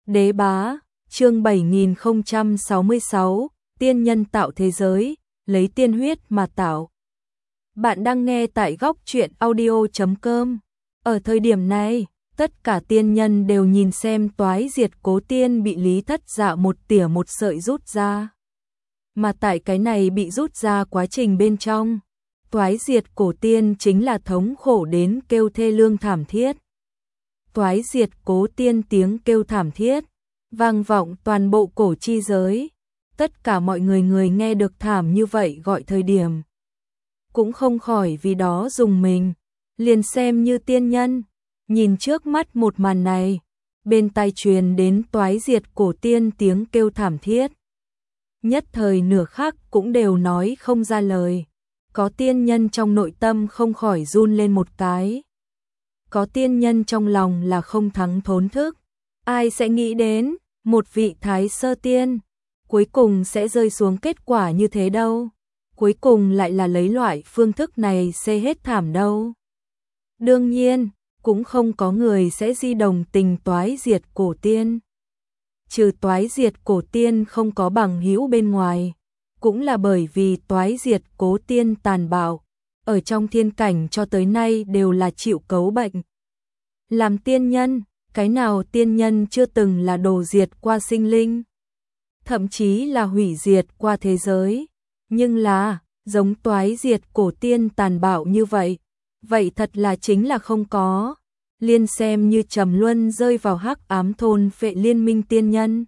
Đế bá, chương 7066, tiên nhân tạo thế giới, lấy tiên huyết mà tạo. Bạn đang nghe tại góc truyện audio.com. Ở thời điểm này, tất cả tiên nhân đều nhìn xem toái diệt cố tiên bị Lý Thất Dạ một tỉa một sợi rút ra. Mà tại cái này bị rút ra quá trình bên trong, toái diệt cổ tiên chính là thống khổ đến kêu thê lương thảm thiết. Toái diệt cố tiên tiếng kêu thảm thiết, vang vọng toàn bộ cổ chi giới. Tất cả mọi người nghe được thảm như vậy gọi thời điểm, cũng không khỏi vì đó dùng mình, liền xem như tiên nhân. Nhìn trước mắt một màn này, bên tai truyền đến toái diệt cổ tiên tiếng kêu thảm thiết. Nhất thời nửa khắc cũng đều nói không ra lời. Có tiên nhân trong nội tâm không khỏi run lên một cái. Có tiên nhân trong lòng là không thắng thốn thức. Ai sẽ nghĩ đến, một vị thái sơ tiên, cuối cùng sẽ rơi xuống kết quả như thế đâu. Cuối cùng lại là lấy loại phương thức này xê hết thảm đâu. Đương nhiên, cũng không có người sẽ di đồng tình toái diệt cổ tiên. Trừ toái diệt cổ tiên không có bằng hữu bên ngoài, cũng là bởi vì toái diệt cố tiên tàn bạo, ở trong thiên cảnh cho tới nay đều là chịu cấu bệnh. Làm tiên nhân, cái nào tiên nhân chưa từng là đồ diệt qua sinh linh, thậm chí là hủy diệt qua thế giới, nhưng là, giống toái diệt cổ tiên tàn bạo như vậy, vậy thật là chính là không có. Liên xem như Trầm Luân rơi vào hắc ám thôn phệ liên minh tiên nhân.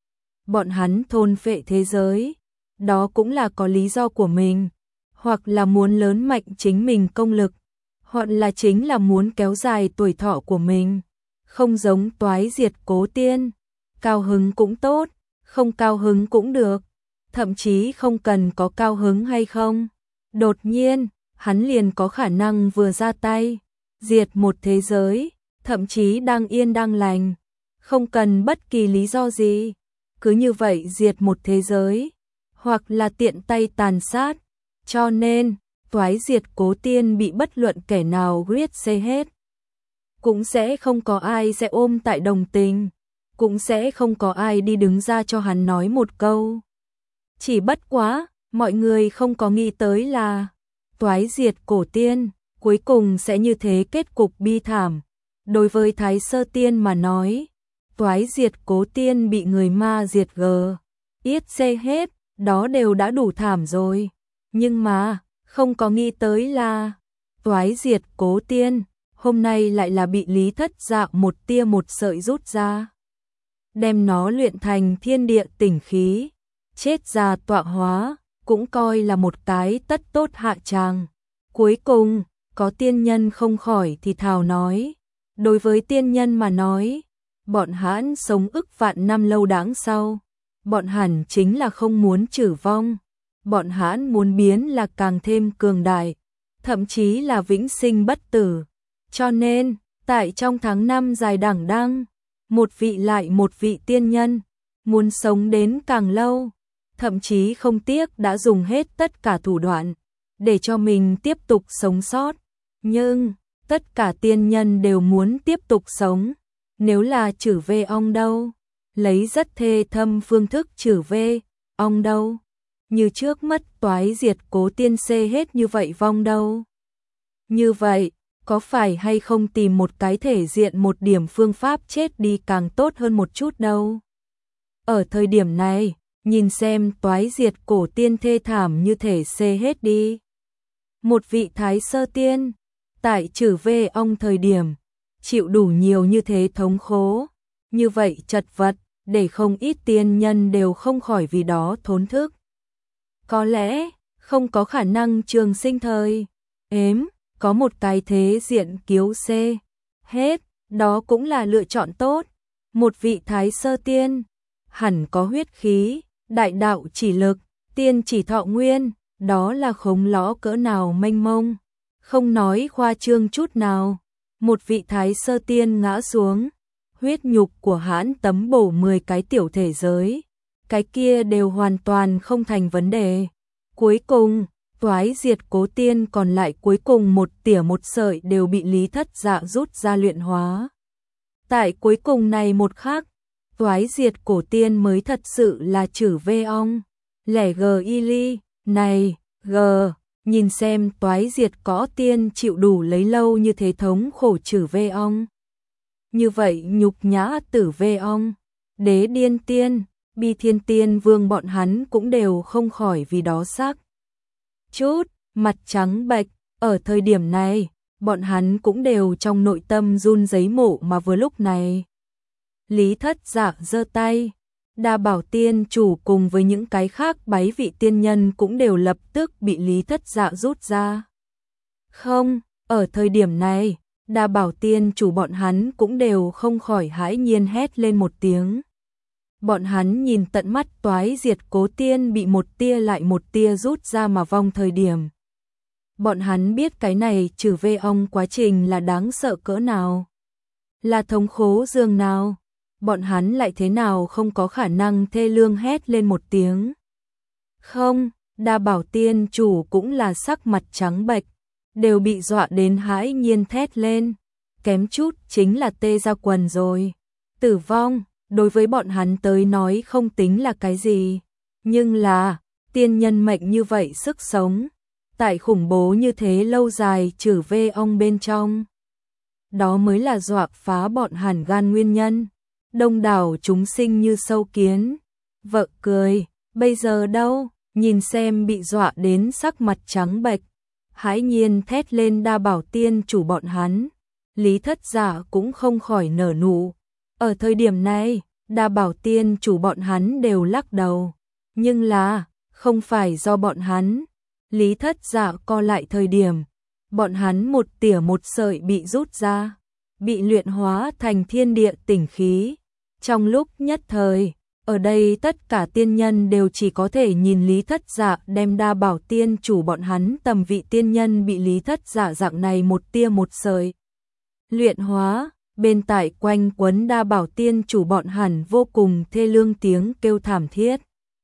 Bọn hắn thôn phệ thế giới, đó cũng là có lý do của mình, hoặc là muốn lớn mạnh chính mình công lực, hoặc là chính là muốn kéo dài tuổi thọ của mình. Không giống toái diệt cố tiên, cao hứng cũng tốt, không cao hứng cũng được, thậm chí không cần có cao hứng hay không. Đột nhiên, hắn liền có khả năng vừa ra tay, diệt một thế giới, thậm chí đang yên đang lành, không cần bất kỳ lý do gì, cứ như vậy diệt một thế giới, hoặc là tiện tay tàn sát. Cho nên, toái diệt cố tiên bị bất luận kẻ nào giết xê hết. Cũng sẽ không có ai sẽ ôm tại đồng tình, cũng sẽ không có ai đi đứng ra cho hắn nói một câu. Chỉ bất quá, mọi người không có nghĩ tới là toái diệt cổ tiên cuối cùng sẽ như thế kết cục bi thảm. Đối với Thái Sơ Tiên mà nói, toái diệt cố tiên bị người ma diệt yết xê hết, đó đều đã đủ thảm rồi. Nhưng mà, không có nghĩ tới là toái diệt cố tiên, hôm nay lại là bị Lý Thất Dạ một tia một sợi rút ra. Đem nó luyện thành thiên địa tỉnh khí, chết ra tọa hóa, cũng coi là một cái tất tốt hạ tràng. Cuối cùng, có tiên nhân không khỏi thì thào nói, đối với tiên nhân mà nói, bọn hắn sống ức vạn năm lâu đãng sau, bọn hẳn chính là không muốn trừ vong, bọn hắn muốn biến là càng thêm cường đại, thậm chí là vĩnh sinh bất tử. Cho nên, tại trong tháng năm dài đẳng đăng, một vị lại một vị tiên nhân, muốn sống đến càng lâu, thậm chí không tiếc đã dùng hết tất cả thủ đoạn, để cho mình tiếp tục sống sót. Nhưng, tất cả tiên nhân đều muốn tiếp tục sống. Nếu là trừ về ong đâu? Lấy rất thê thâm phương thức trừ về ong đâu? Như trước mất toái diệt cố tiên xê hết như vậy vong đâu? Như vậy, có phải hay không tìm một cái thể diện một điểm phương pháp chết đi càng tốt hơn một chút đâu? Ở thời điểm này, nhìn xem toái diệt cổ tiên thê thảm như thể xê hết đi. Một vị thái sơ tiên, tại trừ về ong thời điểm, chịu đủ nhiều như thế thống khổ, như vậy chật vật, để không ít tiên nhân đều không khỏi vì đó thốn thức. Có lẽ, không có khả năng trường sinh thời có một cái thế diện cứu xê hết, đó cũng là lựa chọn tốt. Một vị thái sơ tiên, hẳn có huyết khí, đại đạo chỉ lực, tiên chỉ thọ nguyên, đó là khống lõ cỡ nào mênh mông. Không nói khoa trương chút nào, một vị thái sơ tiên ngã xuống, huyết nhục của hãn tấm bổ 10 cái tiểu thể giới, cái kia đều hoàn toàn không thành vấn đề. Cuối cùng, toái diệt cố tiên còn lại cuối cùng một tỉa một sợi đều bị Lý Thất Dạ rút ra luyện hóa. Tại cuối cùng này một khắc, toái diệt cổ tiên mới thật sự là chử vê ong. Lẻ g y ly, này, g, nhìn xem toái diệt có tiên chịu đủ lấy lâu như thế thống khổ chử vê ong. Như vậy nhục nhã tử vê ong, đế điên tiên, bi thiên tiên vương bọn hắn cũng đều không khỏi vì đó sắc. Chút, mặt trắng bệch, ở thời điểm này, bọn hắn cũng đều trong nội tâm run rẩy mộ mà vừa lúc này. Lý Thất Dạ giơ tay, Đa Bảo tiên chủ cùng với những cái khác bái vị tiên nhân cũng đều lập tức bị Lý Thất Dạ rút ra. Không, ở thời điểm này, Đa Bảo tiên chủ bọn hắn cũng đều không khỏi hãi nhiên hét lên một tiếng. Bọn hắn nhìn tận mắt toái diệt cố tiên bị một tia lại một tia rút ra mà vong thời điểm. Bọn hắn biết cái này trừ vê ong quá trình là đáng sợ cỡ nào, là thống khổ dường nào, bọn hắn lại thế nào không có khả năng thê lương hét lên một tiếng. Không, Đa Bảo tiên chủ cũng là sắc mặt trắng bệch, đều bị dọa đến hãi nhiên thét lên, kém chút chính là tê ra quần rồi. Tử vong, đối với bọn hắn tới nói không tính là cái gì, nhưng là, tiên nhân mệnh như vậy sức sống, tại khủng bố như thế lâu dài trừ vê ong bên trong. Đó mới là dọa phá bọn hàn gan nguyên nhân. Đông đảo chúng sinh như sâu kiến. Vợ cười, bây giờ đâu, nhìn xem bị dọa đến sắc mặt trắng bệch, hãi nhiên thét lên Đa Bảo tiên chủ bọn hắn. Lý Thất Dạ cũng không khỏi nở nụ. Ở thời điểm này, Đa Bảo tiên chủ bọn hắn đều lắc đầu. Nhưng là, không phải do bọn hắn. Lý Thất Dạ co lại thời điểm, bọn hắn một tỉa một sợi bị rút ra, bị luyện hóa thành thiên địa tỉnh khí. Trong lúc nhất thời, ở đây tất cả tiên nhân đều chỉ có thể nhìn Lý Thất Dạ đem Đa Bảo tiên chủ bọn hắn tầm vị tiên nhân bị Lý Thất Dạ dạng này một tia một sợi luyện hóa, bên tại quanh quấn Đa Bảo tiên chủ bọn hẳn vô cùng thê lương tiếng kêu thảm thiết.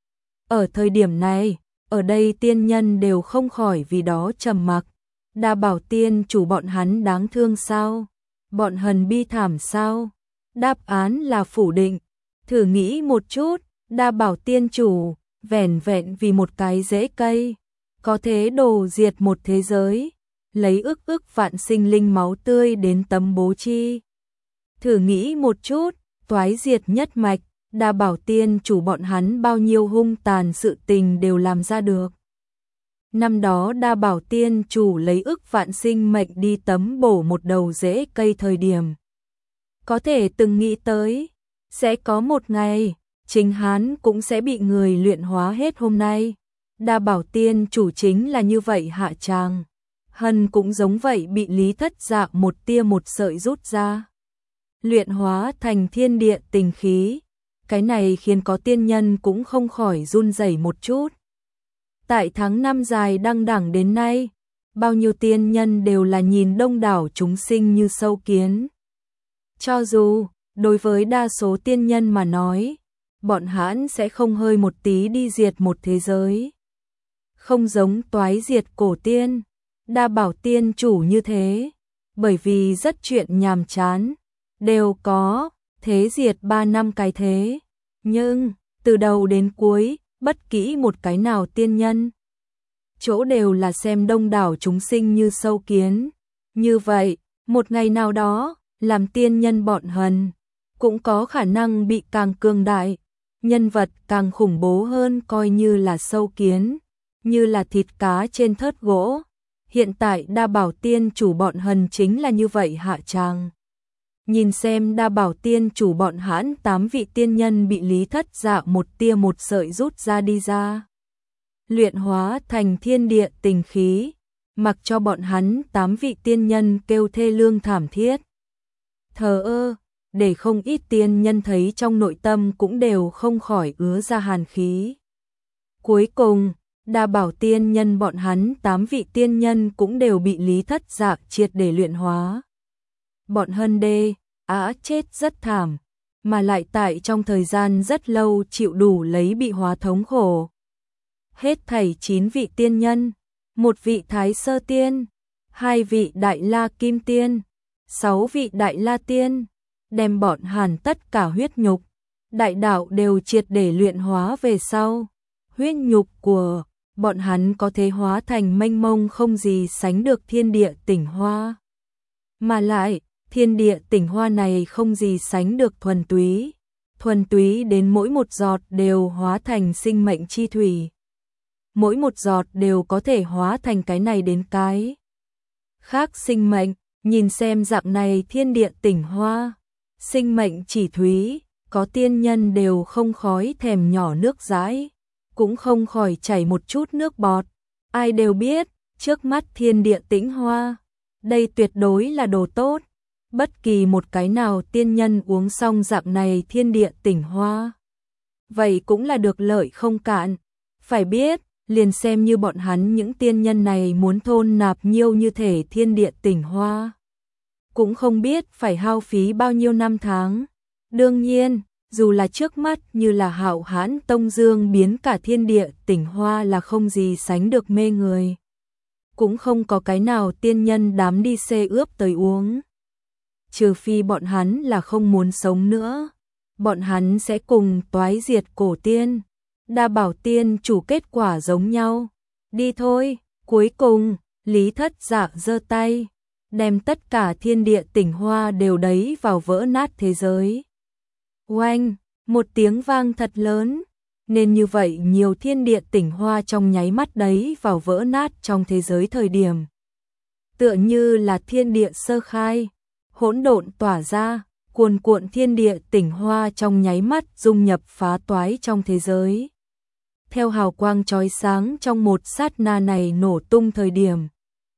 Ở thời điểm này, ở đây tiên nhân đều không khỏi vì đó trầm mặc. Đa Bảo tiên chủ bọn hắn đáng thương sao? Bọn hần bi thảm sao? Đáp án là phủ định. Thử nghĩ một chút, Đa Bảo tiên chủ, vẻn vẹn vì một cái rễ cây, có thế đổ diệt một thế giới, lấy ức vạn sinh linh máu tươi đến tấm bố chi. Thử nghĩ một chút, toái diệt nhất mạch, Đa Bảo tiên chủ bọn hắn bao nhiêu hung tàn sự tình đều làm ra được. Năm đó Đa Bảo tiên chủ lấy ức vạn sinh mệnh đi tấm bổ một đầu rễ cây thời điểm. Có thể từng nghĩ tới, sẽ có một ngày, chính hắn cũng sẽ bị người luyện hóa hết hôm nay. Đa Bảo tiên chủ chính là như vậy hạ tràng. Hân cũng giống vậy bị Lý Thất Dạ một tia một sợi rút ra. Luyện hóa thành thiên địa tình khí. Cái này khiến có tiên nhân cũng không khỏi run rẩy một chút. Tại tháng 5 dài đăng đẳng đến nay, bao nhiêu tiên nhân đều là nhìn đông đảo chúng sinh như sâu kiến. Cho dù, đối với đa số tiên nhân mà nói, bọn hắn sẽ không hơi một tí đi diệt một thế giới. Không giống toái diệt cổ tiên, Đa Bảo tiên chủ như thế, bởi vì rất chuyện nhàm chán, đều có, thế diệt 3 năm cái thế. Nhưng, từ đầu đến cuối, bất kỹ một cái nào tiên nhân, chỗ đều là xem đông đảo chúng sinh như sâu kiến. Như vậy, một ngày nào đó, làm tiên nhân bọn hần, cũng có khả năng bị càng cường đại, nhân vật càng khủng bố hơn coi như là sâu kiến, như là thịt cá trên thớt gỗ. Hiện tại Đa Bảo tiên chủ bọn hần chính là như vậy hạ tràng. Nhìn xem Đa Bảo tiên chủ bọn hãn 8 vị tiên nhân bị Lý Thất Dạ một tia một sợi rút ra đi ra. Luyện hóa thành thiên địa tình khí, mặc cho bọn hắn 8 vị tiên nhân kêu thê lương thảm thiết. Thờ ơ, để không ít tiên nhân thấy trong nội tâm cũng đều không khỏi ứa ra hàn khí. Cuối cùng, Đa Bảo tiên nhân bọn hắn 8 vị tiên nhân cũng đều bị Lý Thất Dạ triệt để luyện hóa. Bọn hân đê, chết rất thảm, mà lại tại trong thời gian rất lâu chịu đủ lấy bị hóa thống khổ. Hết thảy 9 vị tiên nhân, 1 vị Thái Sơ Tiên, 2 vị Đại La Kim Tiên, 6 vị Đại La Tiên, đem bọn hàn tất cả huyết nhục, đại đạo đều triệt để luyện hóa về sau, huyết nhục của bọn hắn có thể hóa thành mênh mông không gì sánh được thiên địa tinh hoa. Mà lại, thiên địa tinh hoa này không gì sánh được thuần túy đến mỗi một giọt đều hóa thành sinh mệnh chi thủy. Mỗi một giọt đều có thể hóa thành cái này đến cái khác sinh mệnh, nhìn xem dạng này thiên địa tinh hoa, sinh mệnh chỉ thúy, có tiên nhân đều không khói thèm nhỏ nước dãi, cũng không khỏi chảy một chút nước bọt. Ai đều biết, trước mắt thiên địa tinh hoa, đây tuyệt đối là đồ tốt. Bất kỳ một cái nào tiên nhân uống xong dạng này thiên địa tinh hoa, vậy cũng là được lợi không cạn. Phải biết, liền xem như bọn hắn những tiên nhân này muốn thôn nạp nhiêu như thể thiên địa tinh hoa, cũng không biết phải hao phí bao nhiêu năm tháng. Đương nhiên, dù là trước mắt như là Hạo Hãn Tông Dương biến cả thiên địa tinh hoa là không gì sánh được mê người, cũng không có cái nào tiên nhân dám đi xê ướp tới uống. Trừ phi bọn hắn là không muốn sống nữa, bọn hắn sẽ cùng toái diệt cổ tiên, Đa Bảo tiên chủ kết quả giống nhau. Đi thôi. Cuối cùng, Lý Thất Dạ giơ tay, đem tất cả thiên địa tinh hoa đều đẩy vào vỡ nát thế giới. Oanh, một tiếng vang thật lớn, nên như vậy nhiều thiên địa tinh hoa trong nháy mắt đấy vào vỡ nát trong thế giới thời điểm. Tựa như là thiên địa sơ khai, hỗn độn tỏa ra, cuồn cuộn thiên địa tinh hoa trong nháy mắt dung nhập phá toái trong thế giới. Theo hào quang chói sáng trong một sát na này nổ tung thời điểm,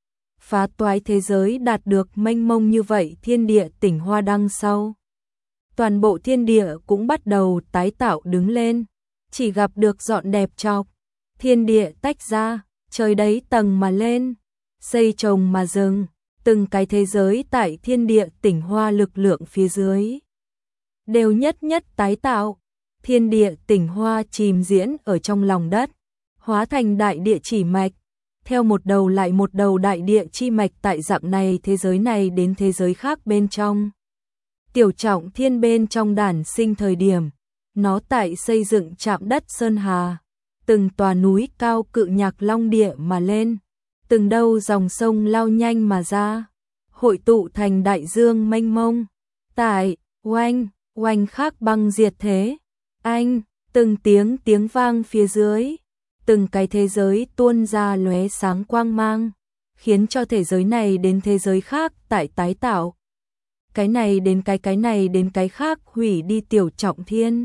phá toái thế giới đạt được mênh mông như vậy thiên địa tinh hoa đằng sau. Toàn bộ thiên địa cũng bắt đầu tái tạo đứng lên, chỉ gặp được dọn đẹp chọc, thiên địa tách ra, trời đấy tầng mà lên, xây trồng mà dừng, từng cái thế giới tại thiên địa tinh hoa lực lượng phía dưới đều nhất nhất tái tạo. Thiên địa tinh hoa chìm diễn ở trong lòng đất, hóa thành đại địa chỉ mạch, theo một đầu lại một đầu đại địa chi mạch tại dạng này thế giới này đến thế giới khác bên trong. Tiểu Trọng Thiên bên trong đản sinh thời điểm, nó tại xây dựng trạm đất sơn hà, từng tòa núi cao cự nhạc long địa mà lên, từng đâu dòng sông lao nhanh mà ra, hội tụ thành đại dương mênh mông. Tại oanh khắc băng diệt thế, từng tiếng vang phía dưới, từng cái thế giới tuôn ra lóe sáng quang mang, khiến cho thế giới này đến thế giới khác tại tái tạo. Cái này đến cái khác hủy đi Tiểu Trọng Thiên.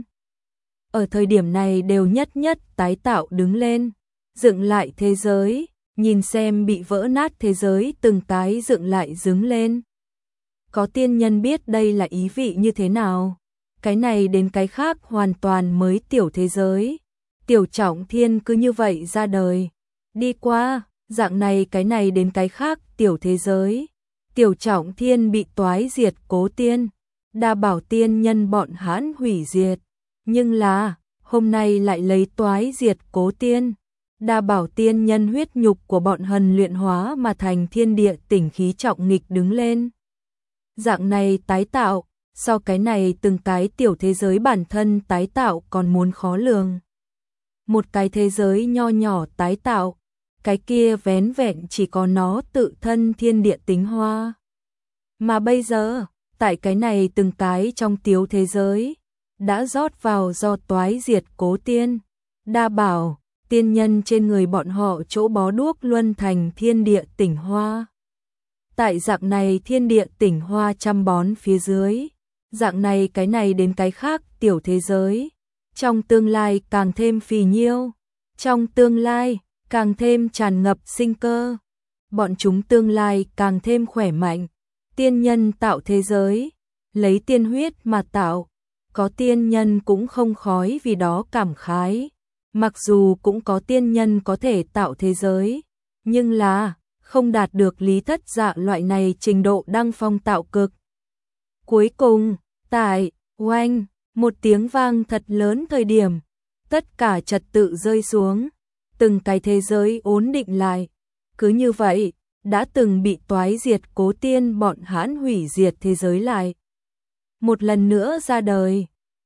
Ở thời điểm này đều nhất nhất tái tạo đứng lên, dựng lại thế giới, nhìn xem bị vỡ nát thế giới từng cái dựng lại đứng lên. Có tiên nhân biết đây là ý vị như thế nào. Cái này đến cái khác hoàn toàn mới tiểu thế giới. Tiểu Trọng Thiên cứ như vậy ra đời. Đi qua, dạng này cái này đến cái khác tiểu thế giới. Tiểu Trọng Thiên bị toái diệt cố tiên, Đa Bảo tiên nhân bọn hãn hủy diệt. Nhưng là, hôm nay lại lấy toái diệt cố tiên, Đa Bảo tiên nhân huyết nhục của bọn hần luyện hóa mà thành thiên địa tinh khí trọng nghịch đứng lên. Dạng này tái tạo, so cái này từng cái tiểu thế giới bản thân tái tạo còn muốn khó lường. Một cái thế giới nho nhỏ tái tạo, cái kia vén vẹn chỉ có nó tự thân thiên địa tinh hoa. Mà bây giờ, tại cái này từng cái trong tiểu thế giới, đã rót vào do toái diệt cố tiên, Đa Bảo, tiên nhân trên người bọn họ chỗ bó đuốc luân thành thiên địa tinh hoa. Tại dạng này thiên địa tinh hoa chăm bón phía dưới, dạng này cái này đến cái khác tiểu thế giới, trong tương lai càng thêm phì nhiêu, trong tương lai càng thêm tràn ngập sinh cơ, bọn chúng tương lai càng thêm khỏe mạnh. Tiên nhân tạo thế giới, lấy tiên huyết mà tạo, có tiên nhân cũng không khói vì đó cảm khái, mặc dù cũng có tiên nhân có thể tạo thế giới, nhưng là không đạt được Lý Thất Dạ loại này trình độ đăng phong tạo cực. Cuối cùng, tại oanh, một tiếng vang thật lớn thời điểm, tất cả trật tự rơi xuống, từng cái thế giới ổn định lại. Cứ như vậy, đã từng bị toái diệt cố tiên bọn hãn hủy diệt thế giới lại một lần nữa ra đời.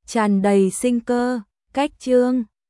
tràn đầy sinh cơ. Cách chương